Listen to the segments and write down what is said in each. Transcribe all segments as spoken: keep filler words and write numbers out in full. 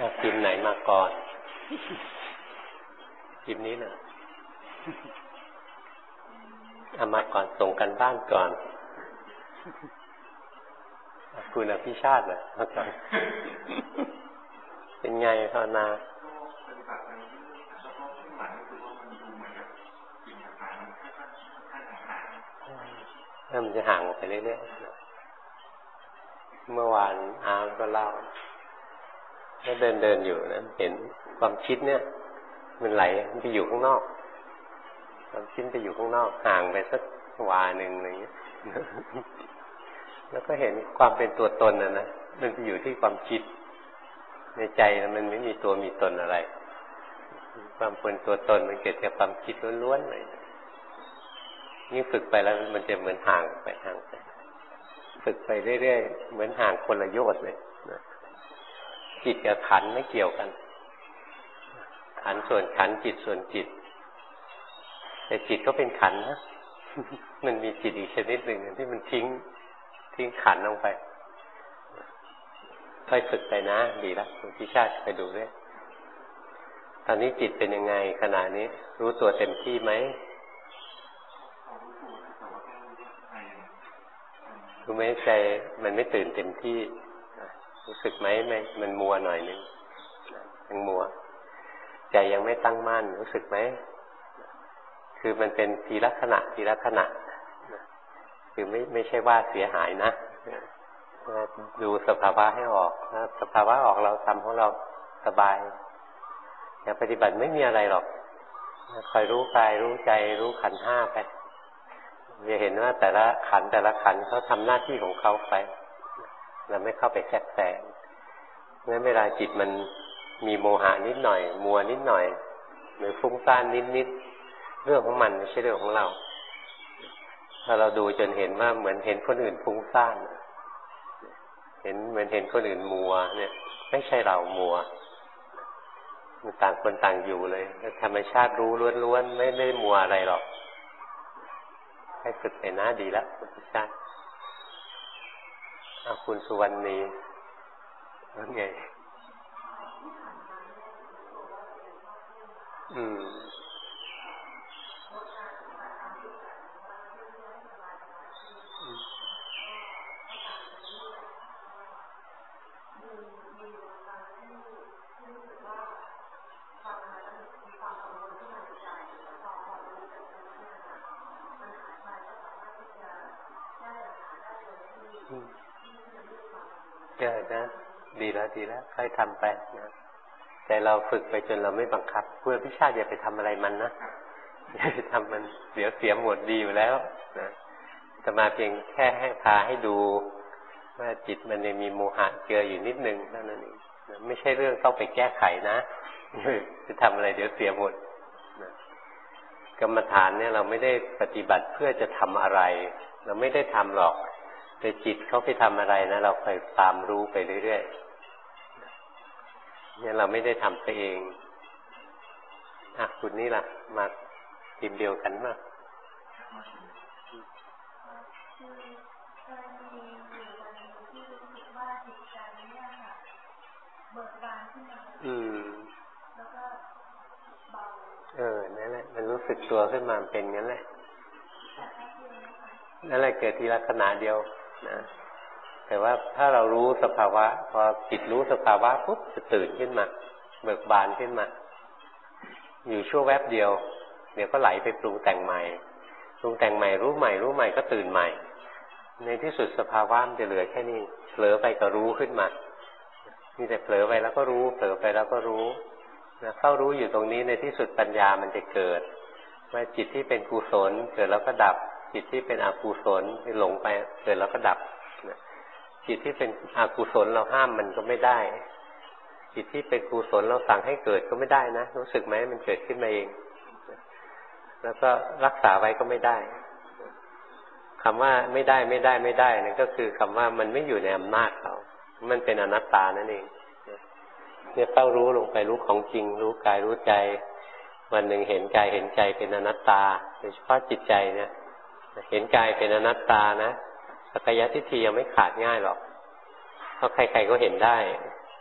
พิมพ์ไหนมาก่อนพิมพ์นี้นะเอามาก่อนส่งกันบ้านก่อนคุณอภิชาตินะมาก่อนเป็นไงภาวนาเริ่มจะห่างไปเรื่อยๆเมื่อวานอาร์ก็เล่าแล้วเดินเดินอยู่นะเห็นความคิดเนี่ยมันไหลมันไปอยู่ข้างนอกความคิดไปอยู่ข้างนอกห่างไปสักวาหนึ่งอะไรอย่างเงี้ยแล้วก็เห็นความเป็นตัวตนน่ะนะมันไปอยู่ที่ความคิดในใจมันไม่มีตัวมีตนอะไรความเป็นตัวตนมันเกิดจากความคิดล้วนๆเลยนี่ฝึกไปแล้วมันจะเหมือนห่างไปห่างไปฝึกไปเรื่อยๆเหมือนห่างคนละโยชน์เลยนะจิตกับขันธ์ไม่เกี่ยวกันขันธ์ส่วนขันธ์จิตส่วนจิตแต่จิตก็เป็นขันธ์นะมันมีจิตอีกชนิดหนึ่งที่มันทิ้งทิ้งขันธ์ลงไปค่อยฝึกไปนะดีแล้วคุณพิชาติไปดูด้วยตอนนี้จิตเป็นยังไงขณะนี้รู้ตัวเต็มที่ไหมรู้ไหมใจมันไม่ตื่นเต็มที่รู้สึกไหมไม่มันมัวหน่อยนึงยังมัวใจยังไม่ตั้งมั่นรู้สึกไหมคือมันเป็นทีละขณะทีละขณะคือไม่ไม่ใช่ว่าเสียหายนะดูสภาวะให้ออกถ้าสภาวะออกเราทำของเราสบายอย่าปฏิบัติไม่มีอะไรหรอกคอยรู้กายรู้ใจรู้ขันธ์ห้าไปจะเห็นว่าแต่ละขันธ์แต่ละขันธ์เขาทำหน้าที่ของเขาไปเราไม่เข้าไปแทรกแซงงั้นเวลาจิตมันมีโมหะนิดหน่อยมัวนิดหน่อยหรือฟุ้งซ่านนิดนิดเรื่องของมันไม่ใช่เรื่องของเราถ้าเราดูจนเห็นว่าเหมือนเห็นคนอื่นฟุ้งซ่านเห็นเหมือนเห็นคนอื่นมัวเนี่ยไม่ใช่เรามัวมันต่างคนต่างอยู่เลยธรรมชาติรู้ล้วนๆไม่ได้มัวอะไรหรอกให้ฝึกไปนะดีแล้วธรรมชาติอาคุณสุวรรณีว่าไงอืมเจอนะดีแล้วดีแล้วค่อยทำไปนะแต่เราฝึกไปจนเราไม่บังคับเพื่อพิชาติอย่าไปทำอะไรมันนะอย่าไปทำมันเสียเสียหมดดีอยู่แล้วนะแต่มาเพียงแค่ให้พาให้ดูว่าจิตมันยังมีโมหะเจืออยู่นิดนึงเท่านั้นเองไม่ใช่เรื่องต้องไปแก้ไขนะจะทำอะไรเดี๋ยวเสียหมดนะกรรมฐานเนี่ยเราไม่ได้ปฏิบัติเพื่อจะทำอะไรเราไม่ได้ทำหรอกแต่จิตเขาไปทำอะไรนะเราคอยตามรู้ไปเรื่อยๆเนี่ยเราไม่ได้ทำไปเองอ่ะคุณนี่ล่ะมาทีมเดียวกันมั้ยอืมเออนั่นแหละมันรู้สึกตัวขึ้นมาเป็นงั้นแหละนั่นแหละเกิดทีละขณะเดียวนะแต่ว่าถ้าเรารู้สภาวะพอจิตรู้สภาวะปุ๊บจะตื่นขึ้นมาเบิกบานขึ้นมาอยู่ชั่วแวบเดียวเดี๋ยวก็ไหลไปปรุงแต่งใหม่ปรุงแต่งใหม่รู้ใหม่รู้ใหม่ก็ตื่นใหม่ในที่สุดสภาวะมันจะเหลือแค่นี้เผลอไปก็รู้ขึ้นมามีแต่เผลอไปแล้วก็รู้เผลอไปแล้วก็รู้นะเข้ารู้อยู่ตรงนี้ในที่สุดปัญญามันจะเกิดว่าจิตที่เป็นกุศลเกิดแล้วก็ดับจิตที่เป็นอกุศลที่หลงไปเกิดแล้วก็ดับจิตที่เป็นอกุศลเราห้ามมันก็ไม่ได้จิตที่เป็นกุศลเราสั่งให้เกิดก็ไม่ได้นะรู้สึกไหมมันเกิดขึ้นมาเองแล้วก็รักษาไว้ก็ไม่ได้คำว่าไม่ได้ไม่ได้ไม่ได้นั่นก็คือคำว่ามันไม่อยู่ในอำนาจเรามันเป็นอนัตตานั่นเองเนี่ยเฝ้ารู้ลงไปรู้ของจริงรู้กายรู้ใจวันหนึ่งเห็นกายเห็นใจเป็นอนัตตาโดยเฉพาะจิตใจเนี่ยเห็นกายเป็นอนัตตานะสักกายทิฏฐิยังไม่ขาดง่ายหรอกเพราะใครๆก็เห็นได้ค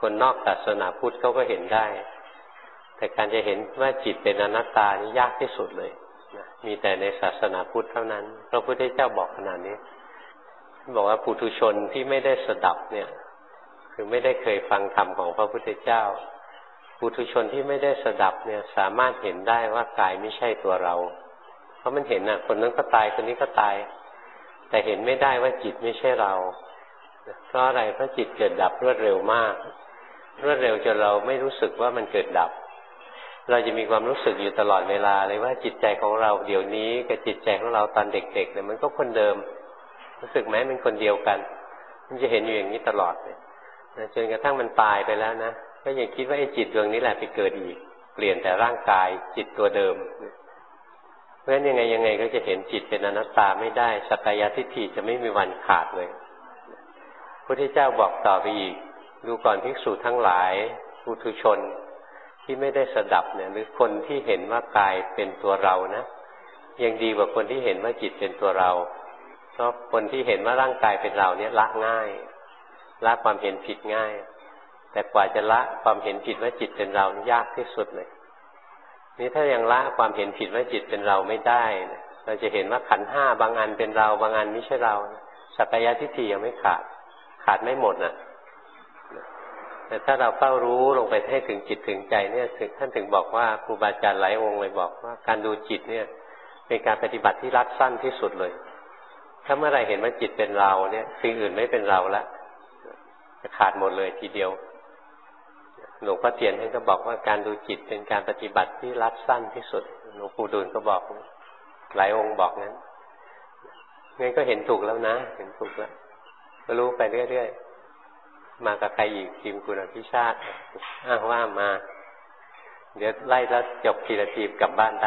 คนนอกศาสนาพุทธเขาก็เห็นได้แต่การจะเห็นว่าจิตเป็นอนัตตานี่ยากที่สุดเลยนะมีแต่ในศาสนาพุทธเท่านั้นพระพุทธเจ้าบอกขนาดนี้บอกว่าปุถุชนที่ไม่ได้สดับเนี่ยคือไม่ได้เคยฟังธรรมของพระพุทธเจ้าปุถุชนที่ไม่ได้สดับเนี่ยสามารถเห็นได้ว่ากายไม่ใช่ตัวเราเพราะมันเห็นน่ะคนนั้นก็ตายคนนี้ก็ตายแต่เห็นไม่ได้ว่าจิตไม่ใช่เราเพราะอะไรเพราะจิตเกิดดับรวดเร็วมากรวดเร็วจนเราไม่รู้สึกว่ามันเกิดดับเราจะมีความรู้สึกอยู่ตลอดเวลาเลยว่าจิตใจของเราเดี๋ยวนี้กับจิตใจของเราตอนเด็กๆเนี่ยมันก็คนเดิมรู้สึกไหมมันคนเดียวกันมันจะเห็นอยู่อย่างนี้ตลอดเลยนะจนกระทั่งมันตายไปแล้วนะก็ยังคิดว่าไอ้จิตดวงนี้แหละไปเกิดอีกเปลี่ยนแต่ร่างกายจิตตัวเดิมเพราะฉะนั้นยังไงยังไงก็จะเห็นจิตเป็นอนัตตาไม่ได้สักกายทิฏฐิจะไม่มีวันขาดเลยพระพุทธเจ้าบอกต่อไปอีกดูก่อนภิกษุทั้งหลายปุถุชนที่ไม่ได้สดับเนี่ยหรือคนที่เห็นว่ากายเป็นตัวเรานะยังดีกว่าคนที่เห็นว่าจิตเป็นตัวเราเพราะคนที่เห็นว่าร่างกายเป็นเราเนี่ยละง่ายละความเห็นผิดง่ายแต่กว่าจะละความเห็นผิดว่าจิตเป็นเรายากที่สุดเลยนี่ถ้ายังละความเห็นผิดว่าจิตเป็นเราไม่ได้เราจะเห็นว่าขันธ์ห้าบางอันเป็นเราบางอันไม่ใช่เราสักกายทิฏฐิยังไม่ขาดขาดไม่หมดน่ะแต่ถ้าเราเฝ้ารู้ลงไปให้ถึงจิตถึงใจเนี่ยถึงท่านถึงบอกว่าครูบาอาจารย์หลายองค์เลยบอกว่าการดูจิตเนี่ยเป็นการปฏิบัติที่รัดสั้นที่สุดเลยถ้าเมื่อไรเห็นว่าจิตเป็นเราเนี่ยสิ่งอื่นไม่เป็นเราละจะขาดหมดเลยทีเดียวหลวงพ่อเทียนท่านก็บอกว่าการดูจิตเป็นการปฏิบัติที่รัดสั้นที่สุดหลวงปู่ดูลก็บอกหลายองค์บอกงั้นงั้นก็เห็นถูกแล้วนะเห็นถูกแล้วก็รู้ไปเรื่อยๆมากับใครอีกทีมคุณอภิชาติอ้างว่ามาเดี๋ยวไล่แล้วจบทีละทีกลับบ้านได้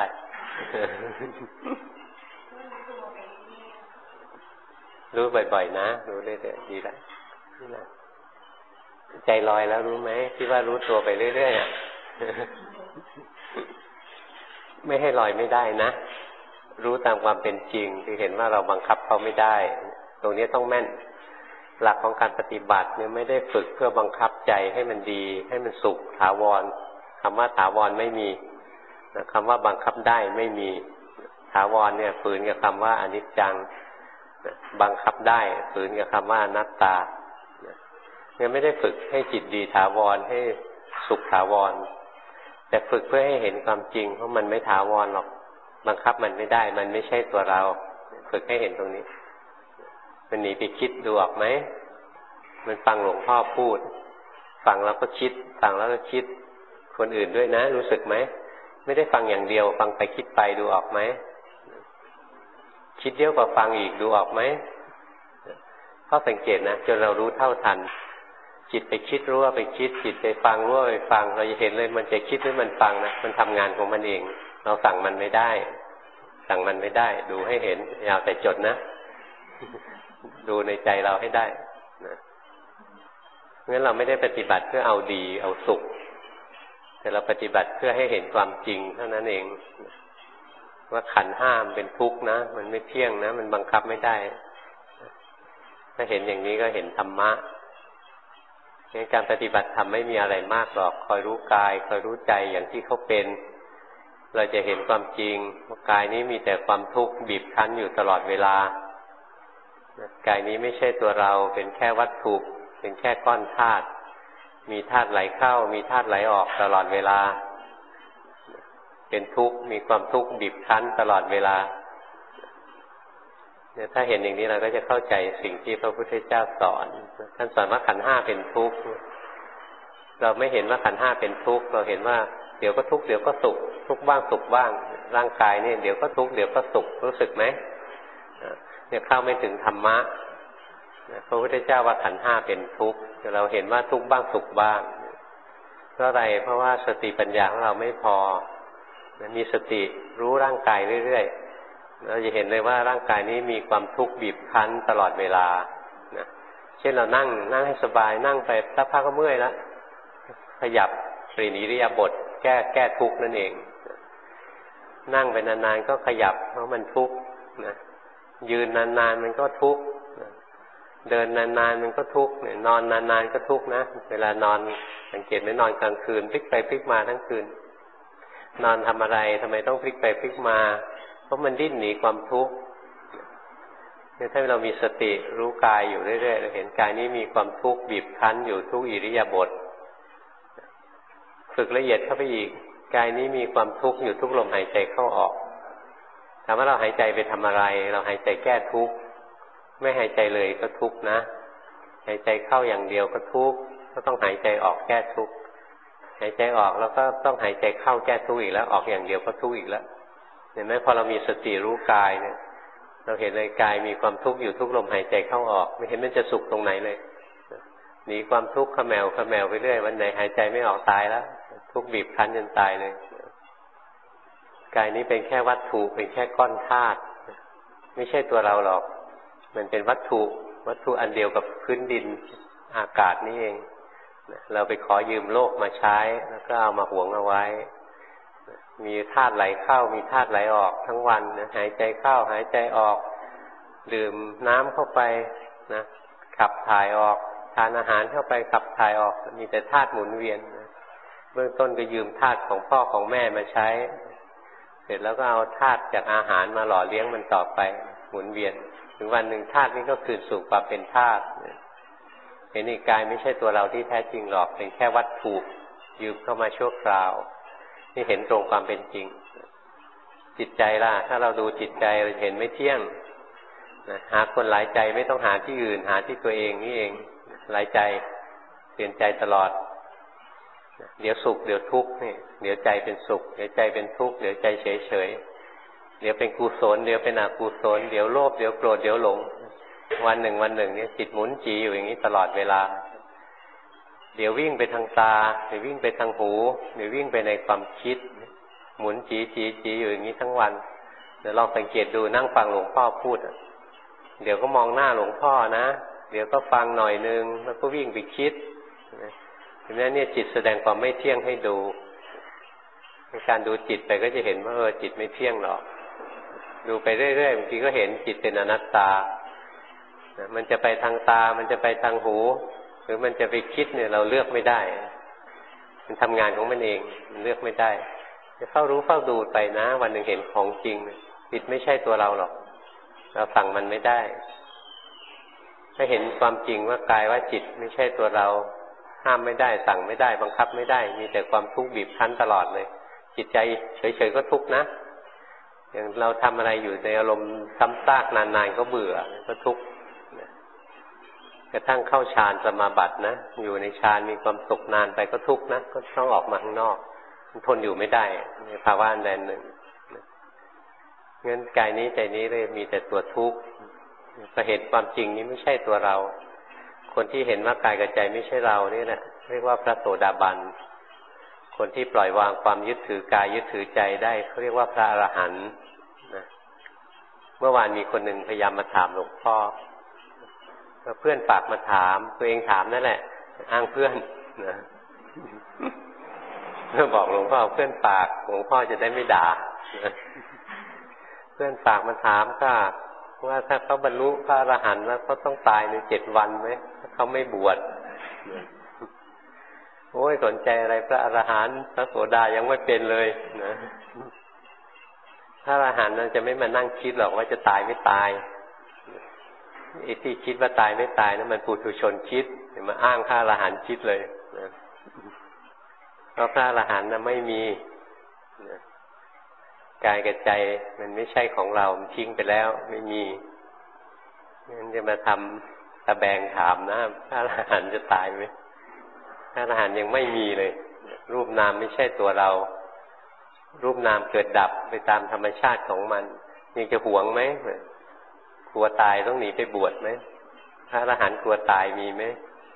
รู้บ่อยๆนะรู้เรื่อยๆดีแล้วนี่นะใจลอยแล้วรู้ไหมที่ว่ารู้ตัวไปเรื่อยๆไม่ให้ลอยไม่ได้นะรู้ตามความเป็นจริงคือเห็นว่าเราบังคับเขาไม่ได้ตรงนี้ต้องแม่นหลักของการปฏิบัติเนี่ยไม่ได้ฝึกเพื่อบังคับใจให้มันดีให้มันสุขถาวรคำว่าถาวรไม่มีคำว่าบังคับได้ไม่มีถาวรเนี่ยฝืนกับคำว่าอนิจจังบังคับได้ฝืนกับคำว่าอนัตตาเนี่ยไม่ได้ฝึกให้จิตดีถาวรให้สุขถาวรแต่ฝึกเพื่อให้เห็นความจริงเพราะมันไม่ถาวรหรอกบังคับมันไม่ได้มันไม่ใช่ตัวเราฝึกให้เห็นตรงนี้มันหนีไปคิดดูออกไหมมันฟังหลวงพ่อพูดฟังแล้วก็คิดฟังแล้วก็คิดคนอื่นด้วยนะรู้สึกไหมไม่ได้ฟังอย่างเดียวฟังไปคิดไปดูออกไหมคิดเยอะกว่าฟังอีกดูออกไหมข้อสังเกตนะจนเรารู้เท่าทันจิตไปคิดรู้ว่าไปคิดจิตไปฟังรู้ว่าไปฟังเราจะเห็นเลยมันจะคิดหรือมันฟังนะมันทำงานของมันเองเราสั่งมันไม่ได้สั่งมันไม่ได้ดูให้เห็นอย่าแต่จดนะดูในใจเราให้ได้นะงั้นเราไม่ได้ปฏิบัติเพื่อเอาดีเอาสุขแต่เราปฏิบัติเพื่อให้เห็นความจริงเท่านั้นเองว่าขันธ์ห้ามันเป็นทุกข์นะมันไม่เที่ยงนะมันบังคับไม่ได้ถ้าเห็นอย่างนี้ก็เห็นธรรมะงั้นการปฏิบัติธรรมไม่มีอะไรมากหรอกคอยรู้กายคอยรู้ใจอย่างที่เขาเป็นเราจะเห็นความจริงว่ากายนี้มีแต่ความทุกข์บีบคั้นอยู่ตลอดเวลากายนี้ไม่ใช่ตัวเราเป็นแค่วัตถุเป็นแค่ก้อนธาตุมีธาตุไหลเข้ามีธาตุไหลออกตลอดเวลาเป็นทุกข์มีความทุกข์บีบคั้นตลอดเวลาเนี่ยถ้าเห็นอย่างนี้เราก็จะเข้าใจสิ่งที่พระพุทธเจ้าสอนท่านสอนว่าขันธ์ห้าเป็นทุกข์เราไม่เห็นว่าขันธ์ห้าเป็นทุกข์เราเห็นว่าเดี๋ยวก็ทุกข์เดี๋ยวก็สุขทุกข์บ้างสุขบ้างร่างกายเนี่ยเดี๋ยวก็ทุกข์เดี๋ยวก็สุขรู้สึกไหมเนี่ยเข้าไม่ถึงธรรมะพระพุทธเจ้าว่าขันธ์ห้าเป็นทุกข์เราเห็นว่าทุกข์บ้างสุขบ้างเพราะอะไรเพราะว่าสติปัญญาของเราไม่พอมีสติรู้ร่างกายเรื่อยๆเราจะเห็นเลยว่าร่างกายนี้มีความทุกข์บีบคั้นตลอดเวลานะเช่นเรานั่งนั่งให้สบายนั่งไปสักพักก็เมื่อยแล้วขยับเปลี่ยนอิริยาบถแก้แก้ทุกข์นั่นเองนั่งไปนานๆก็ขยับเพราะมันทุกข์นะยืนนานๆมันก็ทุกข์เดินนานๆมันก็ทุกข์นอนนานๆก็ทุกข์นะเวลานอนสังเกตไหมนอนกลางคืนพลิกไปพลิกมาทั้งคืนนอนทำอะไรทำไมต้องพลิกไปพลิกมาเพราะมันดิ้นหนีความทุกข์เนี่ยถ้าเรามีสติรู้กายอยู่เรื่อยๆเราเห็นกายนี้มีความทุกข์บีบคั้นอยู่ทุกอิริยาบถฝึกละเอียดเข้าไปอีกกายนี้มีความทุกข์อยู่ทุกลมหายใจเข้าออกถามว่าเราหายใจไปทำอะไรเราหายใจแก้ทุกข์ไม่หายใจเลยก็ทุกข์นะหายใจเข้าอย่างเดียวก็ทุกข์ก็ต้องหายใจออกแก้ทุกข์หายใจออกแล้วก็ต้องหายใจเข้าแก้ทุกข์อีกแล้วออกอย่างเดียวก็ทุกข์อีกแล้วเห็นไหมพอเรามีสติรู้กายเนี่ยเราเห็นเลยกายมีความทุกข์อยู่ทุกลมหายใจเข้าออกไม่เห็นมันจะสุขตรงไหนเลยหนีความทุกข์ขแมวขแมวไปเรื่อยวันไหนหายใจไม่ออกตายแล้วทุกข์บีบคั้นจนตายเลยกายนี้เป็นแค่วัตถุเป็นแค่ก้อนธาตุไม่ใช่ตัวเราหรอกมันเป็นวัตถุวัตถุอันเดียวกับพื้นดินอากาศนี่เองเราไปขอยืมโลกมาใช้แล้วก็เอามาหวงเอาไว้มีธาตุไหลเข้ามีธาตุไหลออกทั้งวันนะหายใจเข้าหายใจออกดื่มน้ำเข้าไปนะขับถ่ายออกทานอาหารเข้าไปขับถ่ายออกมีแต่ธาตุหมุนเวียนนะเบื้องต้นก็ยืมธาตุของพ่อของแม่มาใช้เสร็จแล้วก็เอาธาตุจากอาหารมาหล่อเลี้ยงมันต่อไปหมุนเวียนถึงวันหนึ่งธาตุนี้ก็คืนสู่ความเป็นธาตุเห็นนี่กายไม่ใช่ตัวเราที่แท้จริงหรอกเป็นแค่วัตถุยืมเข้ามาชั่วคราวนี่เห็นตรงความเป็นจริงจิตใจล่ะถ้าเราดูจิตใจเราเห็นไม่เที่ยงนะหาคนหลายใจไม่ต้องหาที่อื่นหาที่ตัวเองนี่เองหลายใจเปลี่ยนใจตลอดเดี๋ยวสุขเดี๋ยวทุกข์นี่เดี๋ยวใจเป็นสุขเดี๋ยวใจเป็นทุกข์เดี๋ยวใจเฉยเฉยเดี๋ยวเป็นกุศลเดี๋ยวเป็นอกุศลเดี๋ยวโลภเดี๋ยวโกรธเดี๋ยวหลงวันหนึ่งวันหนึ่งเนี่ยจิตหมุนจีอยู่อย่างนี้ตลอดเวลาเดี๋ยววิ่งไปทางตาเดี๋ยววิ่งไปทางหูเดี๋ยววิ่งไปในความคิดหมุนจีจีจีอยู่อย่างนี้ทั้งวันเดี๋ยวลองสังเกตดูนั่งฟังหลวงพ่อพูดเดี๋ยวก็มองหน้าหลวงพ่อนะเดี๋ยวก็ฟังหน่อยนึงแล้วก็วิ่งไปคิดเห็นไหมเนี่ยจิตแสดงความไม่เที่ยงให้ดูในการดูจิตไปก็จะเห็นว่าเออจิตไม่เที่ยงหรอกดูไปเรื่อยๆบางทีก็เห็นจิตเป็นอนัตตามันจะไปทางตามันจะไปทางหูหรือมันจะไปคิดเนี่ยเราเลือกไม่ได้มันทำงานของมันเองมันเลือกไม่ได้จะเฝ้ารู้เฝ้าดูไปนะวันหนึ่งเห็นของจริงจิตไม่ใช่ตัวเราหรอกเราสั่งมันไม่ได้ถ้าเห็นความจริงว่ากายว่าจิตไม่ใช่ตัวเราห้ามไม่ได้สั่งไม่ได้บังคับไม่ได้มีแต่ความทุกข์บีบคั้นตลอดเลยจิตใจเฉยๆก็ทุกข์นะอย่างเราทำอะไรอยู่ในอารมณ์ซ้ำซากนานๆก็เบื่อก็ทุกข์กระทั่งเข้าฌานสมาบัตินะอยู่ในฌานมีความสุขนานไปก็ทุกข์นะก็ต้องออกมาข้างนอกมันทนอยู่ไม่ได้ในภาวะอันใดหนึ่งงั้นกายนี้ใจนี้เลยมีแต่ตัวทุกข์พอเห็นความจริงนี้ไม่ใช่ตัวเราคนที่เห็นว่ากายกับใจไม่ใช่เรานี่แหละเรียกว่าพระโสดาบันคนที่ปล่อยวางความยึดถือกายยึดถือใจได้เขาเรียกว่าพระอรหันต์นะเมื่อวานมีคนหนึ่งพยายามมาถามหลวงพ่อเพื่อนฝากมาถามตัวเองถามนั่นแหละอ้างเพื่อนนะเพื่อบอกหลวงพ่อเพื่อนฝากหลวงพ่อจะได้ไม่ด่าเพื่อนฝากมาถามก็ว่าถ้าเขาบรรลุพระอรหันต์แล้วเขาต้องตายในเจ็ดวันไหมถ้าเขาไม่บวชโอ้ยสนใจอะไรพระอรหันต์พระโสดายังไม่เป็นเลยนะพระอรหันต์จะไม่มานั่งคิดหรอกว่าจะตายไม่ตายไอ้ที่คิดว่าตายไม่ตายนั้นมันปุถุชนคิดมาอ้างพระอรหันต์คิดเลยนะเพราะพระอรหันต์น่ะไม่มีนะกายกับใจมันไม่ใช่ของเรามันทิ้งไปแล้วไม่มีงั้นจะมาทำตะแบงถามนะพระอรหันต์จะตายไหมพระอรหันต์ยังไม่มีเลยรูปนามไม่ใช่ตัวเรารูปนามเกิดดับไปตามธรรมชาติของมันยังจะหวงไหมกลัวตายต้องหนีไปบวชไหมพระอรหันต์กลัวตายมีไหม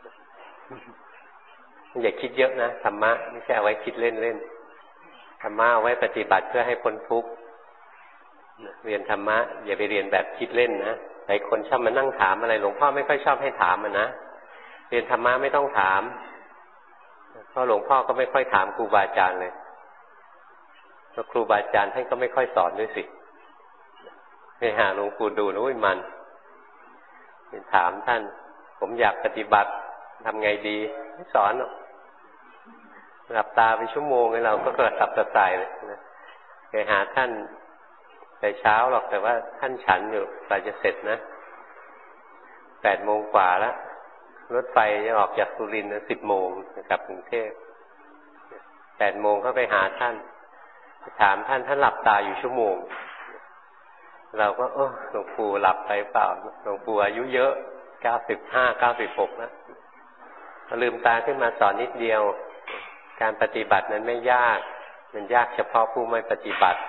อย่าคิดเยอะนะธรรมะไม่ใช่เอาไว้คิดเล่นๆธรรมะเอาไว้ปฏิบัติเพื่อให้พ้นทุกข์เรียนธรรมะอย่าไปเรียนแบบคิดเล่นนะหลายคนชอบมานั่งถามอะไรหลวงพ่อไม่ค่อยชอบให้ถามมันนะเรียนธรรมะไม่ต้องถามเพราะหลวงพ่อก็ไม่ค่อยถามครูบาอาจารย์เลยเพราะครูบาอาจารย์ท่านก็ไม่ค่อยสอนด้วยสิไปหาหลวงปู่ดูนะอุ้ยมันถามท่านผมอยากปฏิบัติทำไงดีไม่สอนหรอกหลับตาไปชั่วโมงให้เราก็กระสับกระส่ายเลยนะไปหาท่านแต่เช้าหรอกแต่ว่าท่านฉันอยู่กว่าจะเสร็จนะแปดโมงกว่าแล้วรถไฟจะออกจากสุรินทร์นะสิบโมงกลับกรุงเทพแปดโมงก็ไปหาท่านถามท่านท่านหลับตาอยู่ชั่วโมงเราก็เออหลวงปู่หลับไปเปล่าหลวงปู่อายุเยอะเก้าสิบห้าเก้าสิบหกแล้วลืมตาขึ้นมาสอนนิดเดียวการปฏิบัตินั้นไม่ยากมันยากเฉพาะผู้ไม่ปฏิบัติ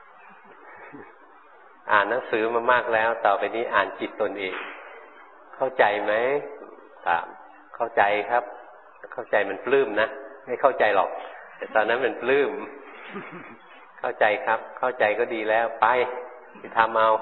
อ่านหนังสือมามากแล้วต่อไปนี้อ่านจิตตนเองเข้าใจไหมถามเข้าใจครับเข้าใจมันปลื้มนะไม่เข้าใจหรอกแต่ตอนนั้นมันปลื้มเข้าใจครับเข้าใจก็ดีแล้วไปไปทำเอา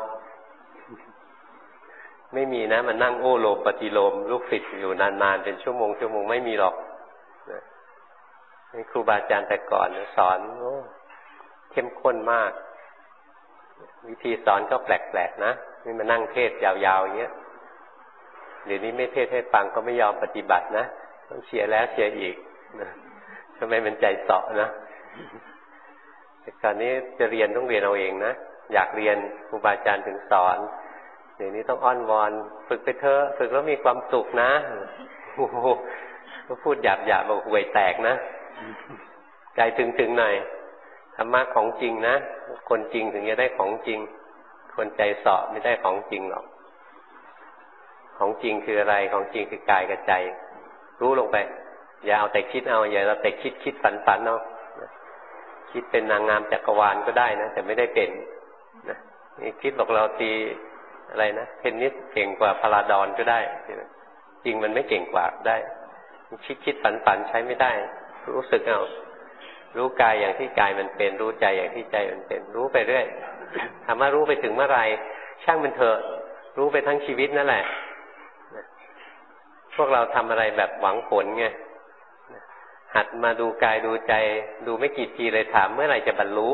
ไม่มีนะมันนั่งโอ้โลมปฏิโลมลูกศิษย์อยู่นานๆเป็นชั่วโมงชั่วโมงไม่มีหรอกนี่ครูบาอาจารย์แต่ก่อนสอนโอ้เข้มข้นมากวิธีสอนก็แปลกๆนะนี่มานั่งเทศยาวๆอย่างเงี้ยเดี๋ยวนี้ไม่เทศให้ฟังก็ไม่ยอมปฏิบัตินะต้องเชียร์แล้วเชียร์อีกนะทำไมมันใจเสาะนะแต่ก่อนนี้จะเรียนต้องเรียนเอาเองนะอยากเรียนครูบาอาจารย์ถึงสอนเดี๋ยวนี้ต้องอ้อนวอนฝึกไปเถอะฝึกแล้วมีความสุขนะโอ้โหก็พูดหยาบๆบอกห่วยแตกนะใจถึงๆหน่อยธรรมะของจริงนะคนจริงถึงจะได้ของจริงคนใจเสาะไม่ได้ของจริงหรอกของจริงคืออะไรของจริงคือกายกับใจรู้ลงไปอย่าเอาแต่คิดเอาอย่าเอาแต่คิดคิดฝันฝันเอาคิดเป็นนางงามจักรวาลก็ได้นะแต่ไม่ได้เป็นนะนี่คิดบอกเราตีอะไรนะเทนนิสเก่งกว่าพาราดอนก็ได้จริงมันไม่เก่งกว่าได้คิดคิดฝันฝันใช้ไม่ได้รู้สึกเอารู้กายอย่างที่กายมันเป็นรู้ใจอย่างที่ใจมันเป็นรู้ไปเรื่อยถามว่ารู้ไปถึงเมื่อไหร่ช่างมันเถอะรู้ไปทั้งชีวิตนั่นแหละพวกเราทำอะไรแบบหวังผลไงหัดมาดูกายดูใจดูไม่กี่ทีเลยถามเมื่อไหร่จะบรรลุ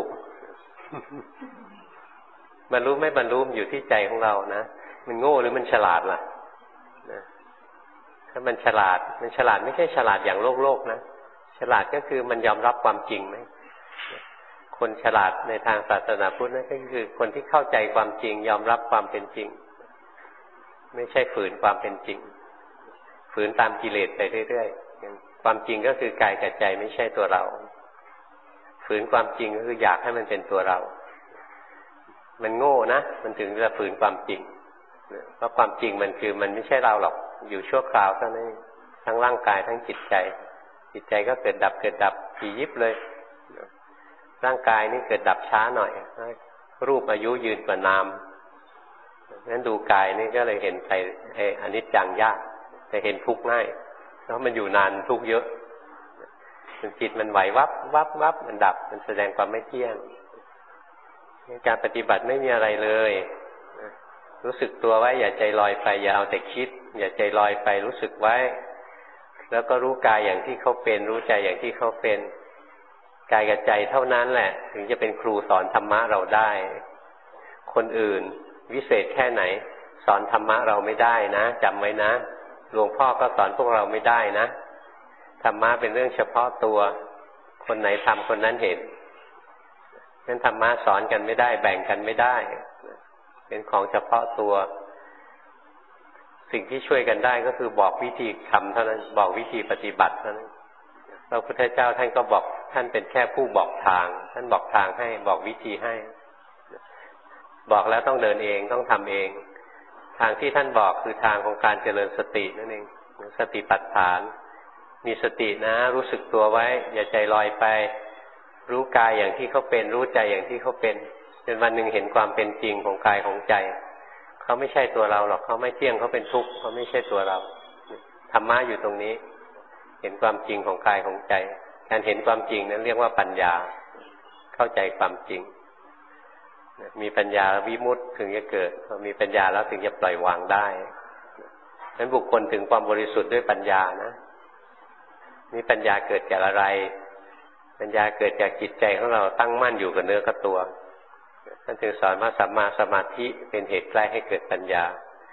บรรลุไม่บรรลุอยู่ที่ใจของเรานะมันโง่หรือมันฉลาดล่ะนะถ้ามันฉลาดมันฉลาดไม่ใช่ฉลาดอย่างโลกโลกนะฉลาดก็คือมันยอมรับความจริงไหมคนฉลาดในทางศาสนาพุทธนั่นก็คือคนที่เข้าใจความจริงยอมรับความเป็นจริงไม่ใช่ฝืนความเป็นจริงฝืนตามกิเลสไปเรื่อยๆความจริงก็คือกายกับใจไม่ใช่ตัวเราฝืนความจริงก็คืออยากให้มันเป็นตัวเรามันโง่นะมันถึงจะฝืนความจริงเพราะความจริงมันคือมันไม่ใช่เราหรอกอยู่ชั่วคราวเท่านั้นทั้งร่างกายทั้งจิตใจจิตใจก็เกิดดับเกิดดับถี่ยิบเลยร่างกายนี่เกิดดับช้าหน่อยรูปอายุยืนกว่านามงั้นดูกายนี่ก็เลยเห็นใจไอ้อนิจจังยากแต่เห็นทุกข์ง่ายเพราะมันอยู่นานทุกข์เยอะจิตมันไหววับวับวับมันดับมันแสดงความไม่เที่ยงการปฏิบัติไม่มีอะไรเลยรู้สึกตัวไว้อย่าใจลอยไปอย่าเอาแต่คิดอย่าใจลอยไปรู้สึกไว้แล้วก็รู้กายอย่างที่เขาเป็นรู้ใจอย่างที่เขาเป็นกายกับใจเท่านั้นแหละถึงจะเป็นครูสอนธรรมะเราได้คนอื่นวิเศษแค่ไหนสอนธรรมะเราไม่ได้นะจำไว้นะหลวงพ่อก็สอนพวกเราไม่ได้นะธรรมะเป็นเรื่องเฉพาะตัวคนไหนทำคนนั้นเห็นงั้นธรรมะสอนกันไม่ได้แบ่งกันไม่ได้เป็นของเฉพาะตัวสิ่งที่ช่วยกันได้ก็คือบอกวิธีทำเท่านั้นบอกวิธีปฏิบัติเท่านั้นพระพุทธเจ้าท่านก็บอกท่านเป็นแค่ผู้บอกทางท่านบอกทางให้บอกวิธีให้บอกแล้วต้องเดินเองต้องทำเองทางที่ท่านบอกคือทางของการเจริญสตินั่นเองสติปัฏฐานมีสตินะรู้สึกตัวไว้อย่าใจลอยไปรู้กายอย่างที่เขาเป็นรู้ใจอย่างที่เขาเป็นจนวันหนึ่งเห็นความเป็นจริงของกายของใจเขาไม่ใช่ตัวเราหรอกเขาไม่เที่ยงเขาเป็นทุกข์เขาไม่ใช่ตัวเราธรรมะอยู่ตรงนี้เห็นความจริงของกายของใจการเห็นความจริงนั้นเรียกว่าปัญญาเข้าใจความจริงมีปัญญาวิมุตติถึงจะเกิดพอมีปัญญาแล้วถึงจะปล่อยวางได้นั้นบุคคลถึงความบริสุทธิ์ด้วยปัญญานะนี่ปัญญาเกิดจากอะไรปัญญาเกิดจากจิตใจของเราตั้งมั่นอยู่กับเนื้อกับตัวท่านถึงสอนว่าสัมมาสมาธิเป็นเหตุใกล้ให้เกิดปัญญา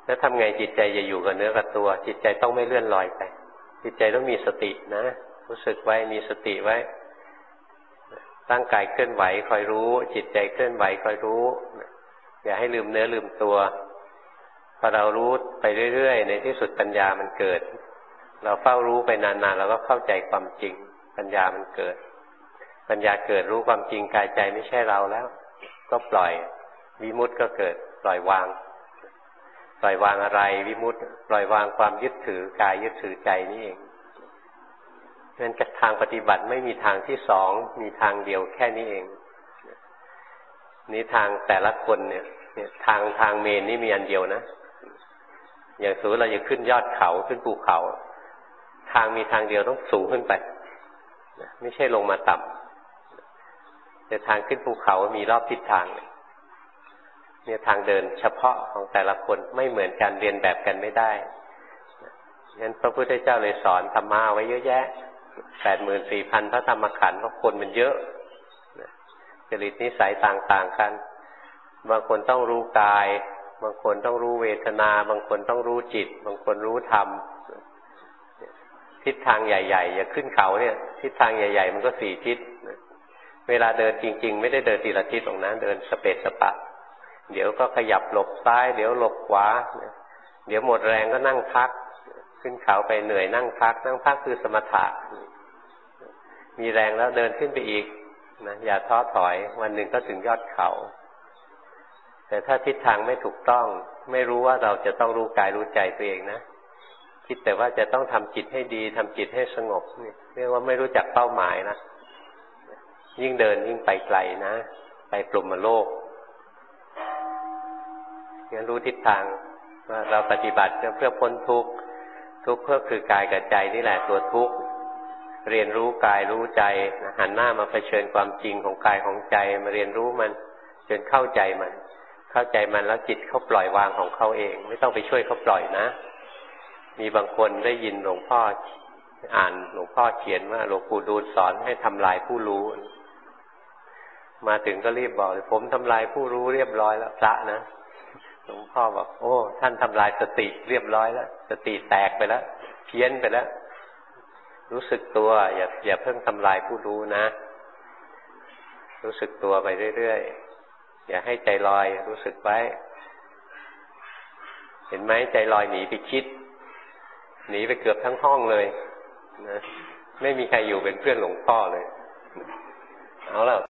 แล้วทำไงจิตใจจะอยู่กับเนื้อกับตัวจิตใจต้องไม่เลื่อนลอยไปจิตใจต้องมีสตินะรู้สึกไว้มีสติไว้ร่างกายเคลื่อนไหวคอยรู้จิตใจเคลื่อนไหวคอยรู้อย่าให้ลืมเนื้อลืมตัวพอเรารู้ไปเรื่อยๆในที่สุดปัญญามันเกิดเราเฝ้ารู้ไปนานๆเราก็เข้าใจความจริงปัญญามันเกิดปัญญาเกิดรู้ความจริงกายใจไม่ใช่เราแล้วก็ปล่อยวิมุตติก็เกิดปล่อยวางปล่อยวางอะไรวิมุตติปล่อยวางความยึดถือกายยึดถือใจนี่เองงั้นทางปฏิบัติไม่มีทางที่สองมีทางเดียวแค่นี้เองนี้ทางแต่ละคนเนี่ยทางทางเมนนี่มีอันเดียวนะอย่างสมมติเราจะขึ้นยอดเขาขึ้นภูเขาทางมีทางเดียวต้องสูงขึ้นไปไม่ใช่ลงมาต่ำแต่ทางขึ้นภูเขามีรอบทิศทางเนี่ยทางเดินเฉพาะของแต่ละคนไม่เหมือนกันเรียนแบบกันไม่ได้งั้นพระพุทธเจ้าเลยสอนธรรมะไว้เยอะแยะแปดหมื่นสี่พันพระธรรมขันธ์เพราะคนมันเยอะจริตนิสัยต่างๆกันบางคนต้องรู้กายบางคนต้องรู้เวทนาบางคนต้องรู้จิตบางคนรู้ธรรมทิศทางใหญ่ๆอย่าขึ้นเขาเนี่ยทิศทางใหญ่ๆมันก็สี่ทิศเวลาเดินจริงๆไม่ได้เดินทีละทิศตรงนั้นเดินสเปซสปะเดี๋ยวก็ขยับหลบซ้ายเดี๋ยวหลบขวาเดี๋ยวหมดแรงก็นั่งพักขึ้นเขาไปเหนื่อยนั่งพักนั่งพักคือสมถะมีแรงแล้วเดินขึ้นไปอีกนะอย่าท้อถอยวันหนึ่งก็ถึงยอดเขาแต่ถ้าทิศทางไม่ถูกต้องไม่รู้ว่าเราจะต้องรู้กายรู้ใจตัวเองนะคิดแต่ว่าจะต้องทำจิตให้ดีทำจิตให้สงบนี่เรียกว่าไม่รู้จักเป้าหมายนะยิ่งเดินยิ่งไปไกลนะไปปลุมโลกงั้นรู้ทิศทางว่าเราปฏิบัติเพื่อพ้นทุกข์ทุกข์เพื่อคือกายกับใจนี่แหละตัวทุกข์เรียนรู้กายรู้ใจหันหน้ามาเผชิญความจริงของกายของใจมาเรียนรู้มันจนเข้าใจมันเข้าใจมันแล้วจิตเขาปล่อยวางของเขาเองไม่ต้องไปช่วยเขาปล่อยนะมีบางคนได้ยินหลวงพ่ออ่านหลวงพ่อเขียนว่าหลวงปู่ดูลสอนให้ทำลายผู้รู้มาถึงก็รีบบอกเลยผมทำลายผู้รู้เรียบร้อยแล้วพระนะหลวงพ่อบอกโอ้ท่านทำลายสติเรียบร้อยแล้วสติแตกไปแล้วเพี้ยนไปแล้วรู้สึกตัวอย่าอย่าเพิ่งทำลายผู้รู้นะรู้สึกตัวไปเรื่อยๆอย่าให้ใจลอยรู้สึกไว้เห็นไหมใจลอยหนีไปคิดหนีไปเกือบทั้งห้องเลยนะไม่มีใครอยู่เป็นเพื่อนหลวงพ่อเลยเอาล่ะ